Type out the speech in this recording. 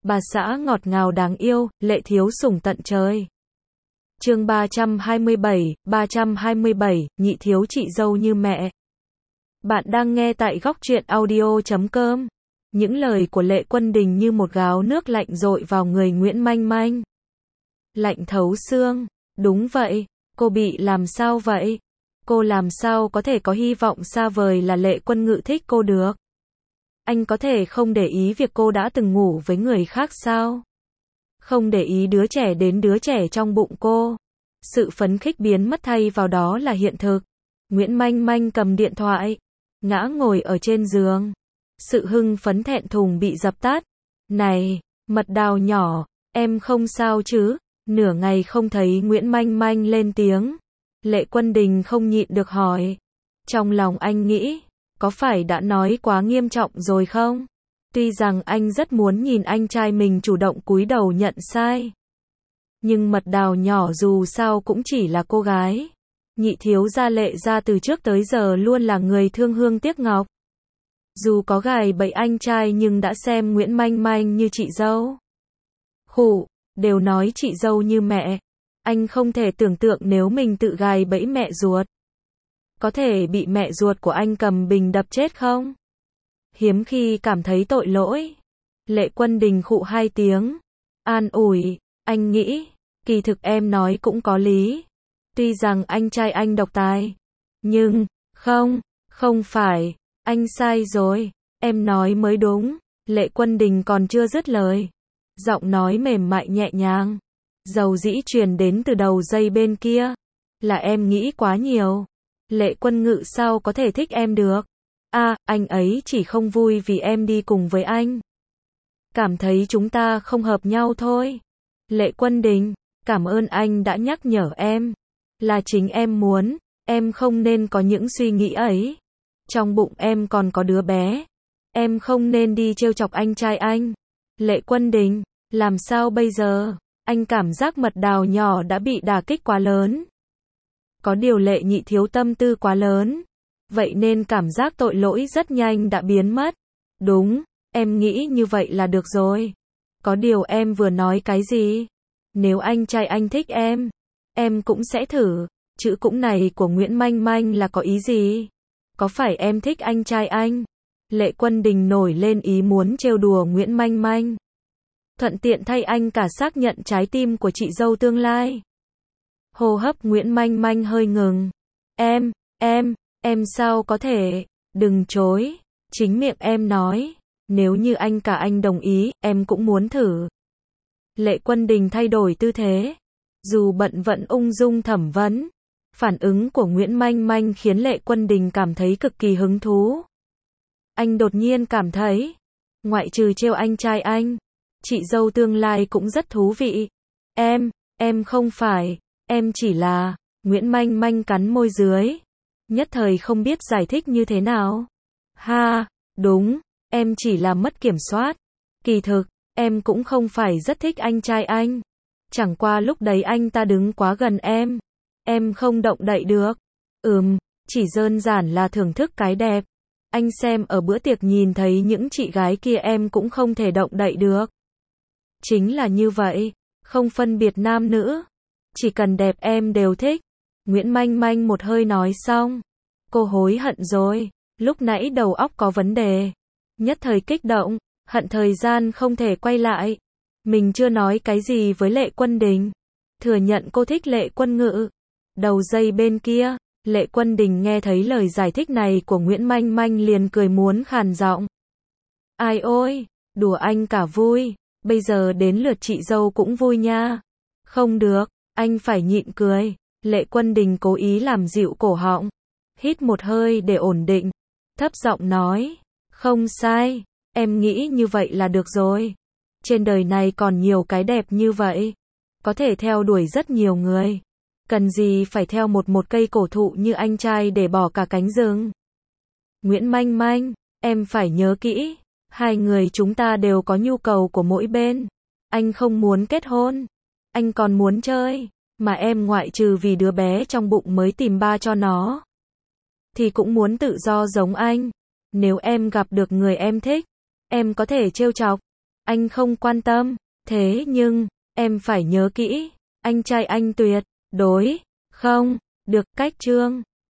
bà xã ngọt ngào đáng yêu, lệ thiếu sủng tận trời. Chương 327, nhị thiếu chị dâu như mẹ. Bạn đang nghe tại góc truyện audio.com. Những lời của Lệ Quân Đình như một gáo nước lạnh dội vào người Nguyễn Manh Manh. Lạnh thấu xương. Đúng vậy, cô bị làm sao vậy? Cô làm sao có thể có hy vọng xa vời là Lệ Quân Ngự thích cô được? Anh có thể không để ý việc cô đã từng ngủ với người khác sao? Không để ý đứa trẻ đến đứa trẻ trong bụng cô. Sự phấn khích biến mất thay vào đó là hiện thực. Nguyễn Manh Manh cầm điện thoại, ngã ngồi ở trên giường. Sự hưng phấn thẹn thùng bị dập tắt. Này, mật đào nhỏ, em không sao chứ? Nửa ngày không thấy Nguyễn Manh Manh lên tiếng. Lệ Quân Đình không nhịn được hỏi. Trong lòng anh nghĩ, có phải đã nói quá nghiêm trọng rồi không? Tuy rằng anh rất muốn nhìn anh trai mình chủ động cúi đầu nhận sai. Nhưng mật đào nhỏ dù sao cũng chỉ là cô gái. Nhị thiếu gia Lệ gia từ trước tới giờ luôn là người thương hương tiếc ngọc. Dù có gài bẫy anh trai nhưng đã xem Nguyễn Manh Manh như chị dâu. Khụ, đều nói chị dâu như mẹ. Anh không thể tưởng tượng nếu mình tự gài bẫy mẹ ruột. Có thể bị mẹ ruột của anh cầm bình đập chết không? Hiếm khi cảm thấy tội lỗi. Lệ Quân Đình khụ hai tiếng. An ủi, anh nghĩ, kỳ thực em nói cũng có lý. Tuy rằng anh trai anh độc tài. Nhưng, không phải, anh sai rồi. Em nói mới đúng. Lệ Quân Đình còn chưa dứt lời. Giọng nói mềm mại nhẹ nhàng. Dầu dĩ truyền đến từ đầu dây bên kia. Là em nghĩ quá nhiều. Lệ Quân Ngự sao có thể thích em được? Anh ấy chỉ không vui vì em đi cùng với anh. Cảm thấy chúng ta không hợp nhau thôi. Lệ Quân Đình, cảm ơn anh đã nhắc nhở em. Là chính em muốn, em không nên có những suy nghĩ ấy. Trong bụng em còn có đứa bé. Em không nên đi trêu chọc anh trai anh. Lệ Quân Đình, làm sao bây giờ? Anh cảm giác mật đào nhỏ đã bị đả kích quá lớn. Có điều Lệ nhị thiếu tâm tư quá lớn. Vậy nên cảm giác tội lỗi rất nhanh đã biến mất. Đúng, em nghĩ như vậy là được rồi. Có điều em vừa nói cái gì? Nếu anh trai anh thích em cũng sẽ thử. Chữ cũng này của Nguyễn Manh Manh là có ý gì? Có phải em thích anh trai anh? Lệ Quân Đình nổi lên ý muốn trêu đùa Nguyễn Manh Manh. Thuận tiện thay anh cả xác nhận trái tim của chị dâu tương lai. Hô hấp Nguyễn Manh Manh hơi ngừng. Em sao có thể? Đừng chối. Chính miệng em nói. Nếu như anh cả anh đồng ý, em cũng muốn thử. Lệ Quân Đình thay đổi tư thế. Dù bận vẫn ung dung thẩm vấn. Phản ứng của Nguyễn Manh Manh khiến Lệ Quân Đình cảm thấy cực kỳ hứng thú. Anh đột nhiên cảm thấy, ngoại trừ trêu anh trai anh, chị dâu tương lai cũng rất thú vị. Em không phải, em chỉ là, Nguyễn Manh Manh cắn môi dưới. Nhất thời không biết giải thích như thế nào. Đúng, em chỉ là mất kiểm soát. Kỳ thực, em cũng không phải rất thích anh trai anh. Chẳng qua lúc đấy anh ta đứng quá gần em không động đậy được. Chỉ đơn giản là thưởng thức cái đẹp. Anh xem ở bữa tiệc nhìn thấy những chị gái kia em cũng không thể động đậy được. Chính là như vậy, không phân biệt nam nữ. Chỉ cần đẹp em đều thích. Nguyễn Manh Manh một hơi nói xong. Cô hối hận rồi, lúc nãy đầu óc có vấn đề. Nhất thời kích động, hận thời gian không thể quay lại. Mình chưa nói cái gì với Lệ Quân Đình. Thừa nhận cô thích Lệ Quân Ngự. Đầu dây bên kia, Lệ Quân Đình nghe thấy lời giải thích này của Nguyễn Manh Manh liền cười muốn khàn giọng. Ai ôi, đùa anh cả vui. Bây giờ đến lượt chị dâu cũng vui nha. Không được, anh phải nhịn cười. Lệ Quân Đình cố ý làm dịu cổ họng. Hít một hơi để ổn định. Thấp giọng nói. Không sai, em nghĩ như vậy là được rồi. Trên đời này còn nhiều cái đẹp như vậy. Có thể theo đuổi rất nhiều người. Cần gì phải theo một cây cổ thụ như anh trai để bỏ cả cánh rừng. Nguyễn Manh Manh, em phải nhớ kỹ. Hai người chúng ta đều có nhu cầu của mỗi bên. Anh không muốn kết hôn. Anh còn muốn chơi. Mà em ngoại trừ vì đứa bé trong bụng mới tìm ba cho nó. Thì cũng muốn tự do giống anh. Nếu em gặp được người em thích, em có thể trêu chọc. Anh không quan tâm. Thế nhưng, em phải nhớ kỹ, anh trai anh tuyệt đối không được cách Trương